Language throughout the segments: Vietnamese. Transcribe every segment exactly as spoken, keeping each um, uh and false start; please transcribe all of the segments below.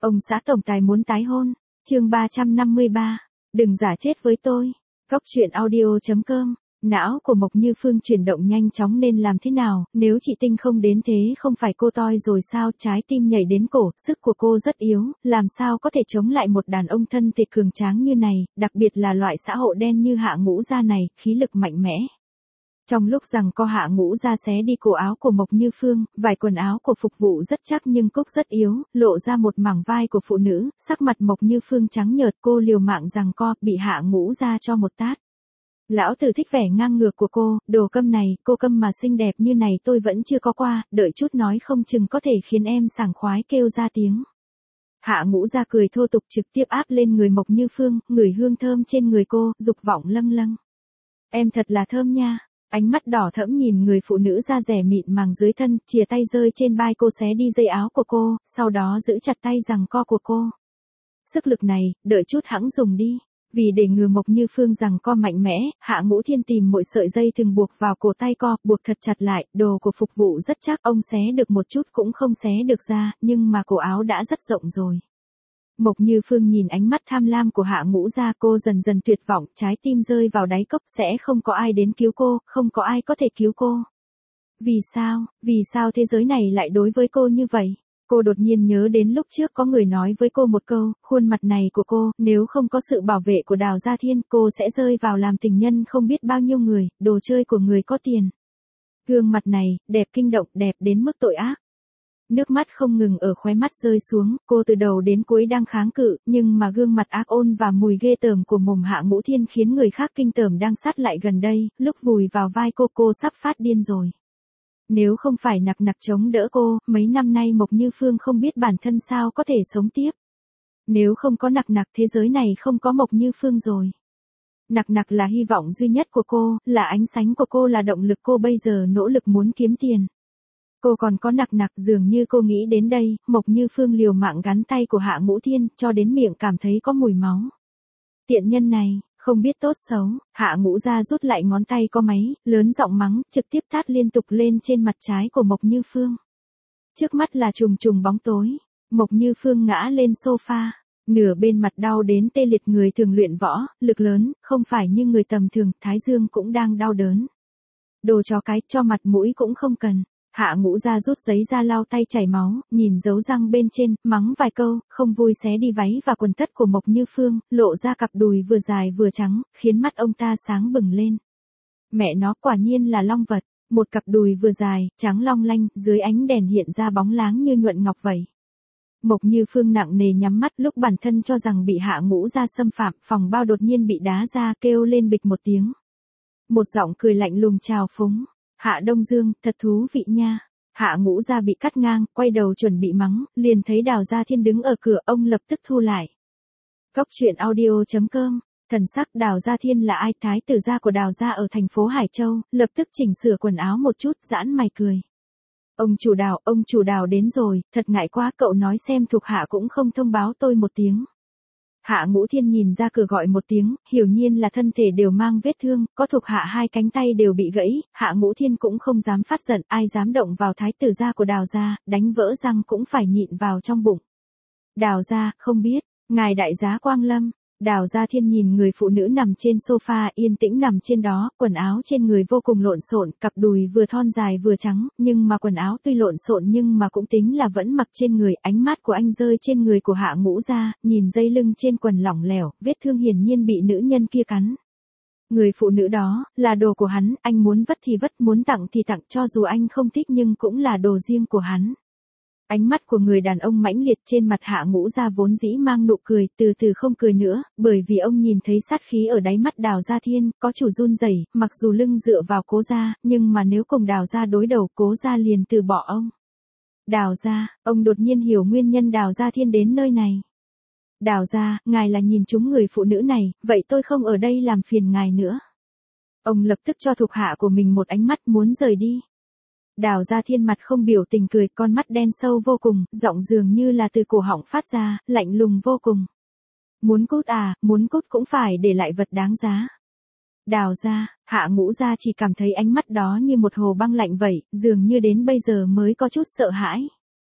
Ông xã tổng tài muốn tái hôn. Chương ba trăm năm mươi ba. Đừng giả chết với tôi. Góc truyện audio chấm com. Não của Mộc Như Phương chuyển động nhanh chóng nên làm thế nào, nếu chị Tinh không đến thế không phải cô toi rồi sao, trái tim nhảy đến cổ, sức của cô rất yếu, làm sao có thể chống lại một đàn ông thân thể cường tráng như này, đặc biệt là loại xã hội đen như Hạ Ngũ Gia này, khí lực mạnh mẽ. Trong lúc rằng co Hạ Ngũ Gia xé đi cổ áo của Mộc Như Phương, vải quần áo của phục vụ rất chắc nhưng cúc rất yếu, lộ ra một mảng vai của phụ nữ, sắc mặt Mộc Như Phương trắng nhợt, cô liều mạng rằng co, bị Hạ Ngũ Gia cho một tát. Lão tử thích vẻ ngang ngược của cô, đồ câm này, cô câm mà xinh đẹp như này tôi vẫn chưa có qua, đợi chút nói không chừng có thể khiến em sảng khoái kêu ra tiếng. Hạ Ngũ Gia cười thô tục trực tiếp áp lên người Mộc Như Phương, ngửi hương thơm trên người cô, dục vọng lâng lâng. Em thật là thơm nha. Ánh mắt đỏ thẫm nhìn người phụ nữ da dẻ mịn màng dưới thân, chìa tay rơi trên vai cô xé đi dây áo của cô, sau đó giữ chặt tay giằng co của cô. Sức lực này, đợi chút hẵng dùng đi. Vì để ngừa Mộc Như Phương giằng co mạnh mẽ, Hạ Ngũ Thiên tìm mỗi sợi dây thường buộc vào cổ tay co, buộc thật chặt lại, đồ của phục vụ rất chắc, ông xé được một chút cũng không xé được ra, nhưng mà cổ áo đã rất rộng rồi. Mộc Như Phương nhìn ánh mắt tham lam của Hạ Ngũ Gia, cô dần dần tuyệt vọng, trái tim rơi vào đáy cốc, sẽ không có ai đến cứu cô, không có ai có thể cứu cô. Vì sao, vì sao thế giới này lại đối với cô như vậy? Cô đột nhiên nhớ đến lúc trước có người nói với cô một câu, khuôn mặt này của cô, nếu không có sự bảo vệ của Đào Gia Thiên, cô sẽ rơi vào làm tình nhân không biết bao nhiêu người, đồ chơi của người có tiền. Gương mặt này, đẹp kinh động, đẹp đến mức tội ác. Nước mắt không ngừng ở khóe mắt rơi xuống, cô từ đầu đến cuối đang kháng cự, nhưng mà gương mặt ác ôn và mùi ghê tởm của mồm Hạ Ngũ Thiên khiến người khác kinh tởm đang sát lại gần đây, lúc vùi vào vai cô cô sắp phát điên rồi. Nếu không phải Nặc Nặc chống đỡ cô, mấy năm nay Mộc Như Phương không biết bản thân sao có thể sống tiếp. Nếu không có Nặc Nặc thế giới này không có Mộc Như Phương rồi. Nặc Nặc là hy vọng duy nhất của cô, là ánh sáng của cô, là động lực cô bây giờ nỗ lực muốn kiếm tiền. Cô còn có Nặc Nặc, dường như cô nghĩ đến đây, Mộc Như Phương liều mạng gắn tay của Hạ Ngũ Thiên, cho đến miệng cảm thấy có mùi máu. Tiện nhân này, không biết tốt xấu, Hạ Ngũ Gia rút lại ngón tay có máy, lớn giọng mắng, trực tiếp tát liên tục lên trên mặt trái của Mộc Như Phương. Trước mắt là trùng trùng bóng tối, Mộc Như Phương ngã lên sofa, nửa bên mặt đau đến tê liệt, người thường luyện võ, lực lớn, không phải như người tầm thường, thái dương cũng đang đau đớn. Đồ chó cái, cho mặt mũi cũng không cần. Hạ Ngũ Gia rút giấy ra lau tay chảy máu, nhìn dấu răng bên trên, mắng vài câu, không vui xé đi váy và quần tất của Mộc Như Phương, lộ ra cặp đùi vừa dài vừa trắng, khiến mắt ông ta sáng bừng lên. Mẹ nó, quả nhiên là long vật, một cặp đùi vừa dài, trắng long lanh, dưới ánh đèn hiện ra bóng láng như nhuận ngọc vậy. Mộc Như Phương nặng nề nhắm mắt, lúc bản thân cho rằng bị Hạ Ngũ Gia xâm phạm, phòng bao đột nhiên bị đá ra, kêu lên bịch một tiếng. Một giọng cười lạnh lùng chào phúng. Hạ Đông Dương, thật thú vị nha. Hạ Ngũ Gia bị cắt ngang, quay đầu chuẩn bị mắng, liền thấy Đào Gia Thiên đứng ở cửa, ông lập tức thu lại. Góc truyện audio chấm com. Thần sắc Đào Gia Thiên là ai? Thái tử gia của Đào Gia ở thành phố Hải Châu, lập tức chỉnh sửa quần áo một chút, giãn mày cười. Ông chủ Đào, ông chủ Đào đến rồi, thật ngại quá, cậu nói xem thuộc hạ cũng không thông báo tôi một tiếng. Hạ Ngũ Thiên nhìn ra cửa gọi một tiếng, hiển nhiên là thân thể đều mang vết thương, có thuộc hạ hai cánh tay đều bị gãy, Hạ Ngũ Thiên cũng không dám phát giận, ai dám động vào thái tử gia của Đào gia, đánh vỡ răng cũng phải nhịn vào trong bụng. Đào gia, không biết, ngài đại giá quang lâm. Đào Gia Thiên nhìn người phụ nữ nằm trên sofa yên tĩnh nằm trên đó, quần áo trên người vô cùng lộn xộn, cặp đùi vừa thon dài vừa trắng, nhưng mà quần áo tuy lộn xộn nhưng mà cũng tính là vẫn mặc trên người, ánh mắt của anh rơi trên người của Hạ Ngũ Gia, nhìn dây lưng trên quần lỏng lẻo, vết thương hiển nhiên bị nữ nhân kia cắn. Người phụ nữ đó, là đồ của hắn, anh muốn vất thì vất, muốn tặng thì tặng, cho dù anh không thích nhưng cũng là đồ riêng của hắn. Ánh mắt của người đàn ông mãnh liệt, trên mặt Hạ Ngũ Gia vốn dĩ mang nụ cười, từ từ không cười nữa, bởi vì ông nhìn thấy sát khí ở đáy mắt Đào Gia Thiên, có chủ run rẩy, mặc dù lưng dựa vào Cố gia, nhưng mà nếu cùng Đào gia đối đầu, Cố gia liền từ bỏ ông. Đào gia, ông đột nhiên hiểu nguyên nhân Đào Gia Thiên đến nơi này. Đào gia, ngài là nhìn trúng người phụ nữ này, vậy tôi không ở đây làm phiền ngài nữa. Ông lập tức cho thuộc hạ của mình một ánh mắt muốn rời đi. Đào Gia Thiên mặt không biểu tình cười, con mắt đen sâu vô cùng, giọng dường như là từ cổ họng phát ra, lạnh lùng vô cùng. Muốn cút à, muốn cút cũng phải để lại vật đáng giá. Đào gia, Hạ Ngũ Gia chỉ cảm thấy ánh mắt đó như một hồ băng lạnh vậy, dường như đến bây giờ mới có chút sợ hãi.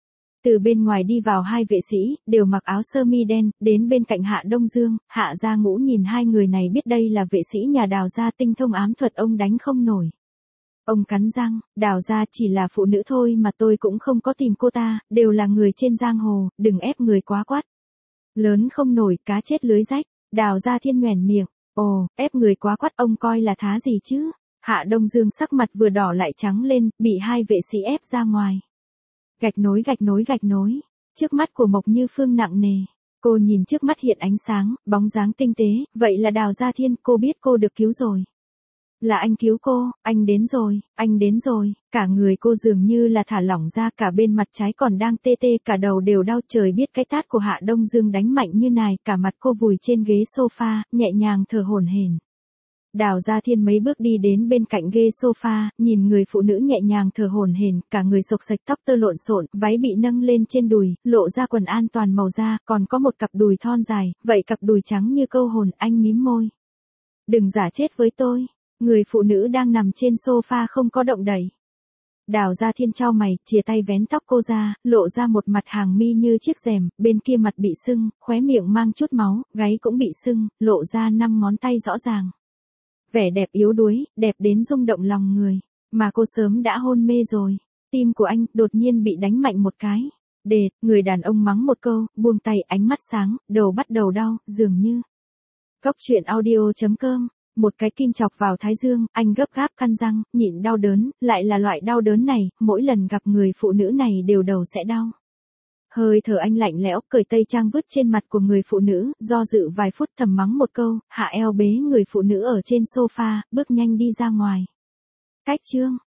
từ bên ngoài đi vào hai vệ sĩ, đều mặc áo sơ mi đen, đến bên cạnh Hạ Đông Dương, Hạ Gia Ngũ nhìn hai người này biết đây là vệ sĩ nhà Đào gia tinh thông ám thuật ông đánh không nổi. Ông cắn răng, Đào gia chỉ là phụ nữ thôi mà tôi cũng không có tìm cô ta, đều là người trên giang hồ, đừng ép người quá quát. Lớn không nổi cá chết lưới rách, Đào Gia Thiên nhoẻn miệng, ồ, ép người quá quát ông coi là thá gì chứ? Hạ Đông Dương sắc mặt vừa đỏ lại trắng lên, bị hai vệ sĩ ép ra ngoài. Gạch nối gạch nối gạch nối, trước mắt của Mộc Như Phương nặng nề. Cô nhìn trước mắt hiện ánh sáng, bóng dáng tinh tế, vậy là Đào Gia Thiên, cô biết cô được cứu rồi. Là anh cứu cô, anh đến rồi, anh đến rồi, cả người cô dường như là thả lỏng ra, cả bên mặt trái còn đang tê tê, cả đầu đều đau, trời biết cái tát của Hạ Đông Dương đánh mạnh như này, cả mặt cô vùi trên ghế sofa, nhẹ nhàng thở hổn hển. Đào Gia Thiên mấy bước đi đến bên cạnh ghế sofa, nhìn người phụ nữ nhẹ nhàng thở hổn hển, cả người xộc xệch tóc tơ lộn xộn, váy bị nâng lên trên đùi, lộ ra quần an toàn màu da, còn có một cặp đùi thon dài, vậy cặp đùi trắng như câu hồn, anh mím môi. Đừng giả chết với tôi. Người phụ nữ đang nằm trên sofa không có động đậy. Đào Gia Thiên chau mày, chìa tay vén tóc cô ra, lộ ra một mặt hàng mi như chiếc rèm, bên kia mặt bị sưng, khóe miệng mang chút máu, gáy cũng bị sưng, lộ ra năm ngón tay rõ ràng. Vẻ đẹp yếu đuối, đẹp đến rung động lòng người, mà cô sớm đã hôn mê rồi. Tim của anh đột nhiên bị đánh mạnh một cái. Đệt, người đàn ông mắng một câu, buông tay, ánh mắt sáng, đầu bắt đầu đau, dường như. Cốc truyện audio chấm com. Một cái kim chọc vào thái dương, anh gấp gáp căn răng, nhịn đau đớn, lại là loại đau đớn này, mỗi lần gặp người phụ nữ này đều đầu sẽ đau. Hơi thở anh lạnh lẽo, cởi tây trang vứt trên mặt của người phụ nữ, do dự vài phút thầm mắng một câu, hạ eo bế người phụ nữ ở trên sofa, bước nhanh đi ra ngoài. Cách chương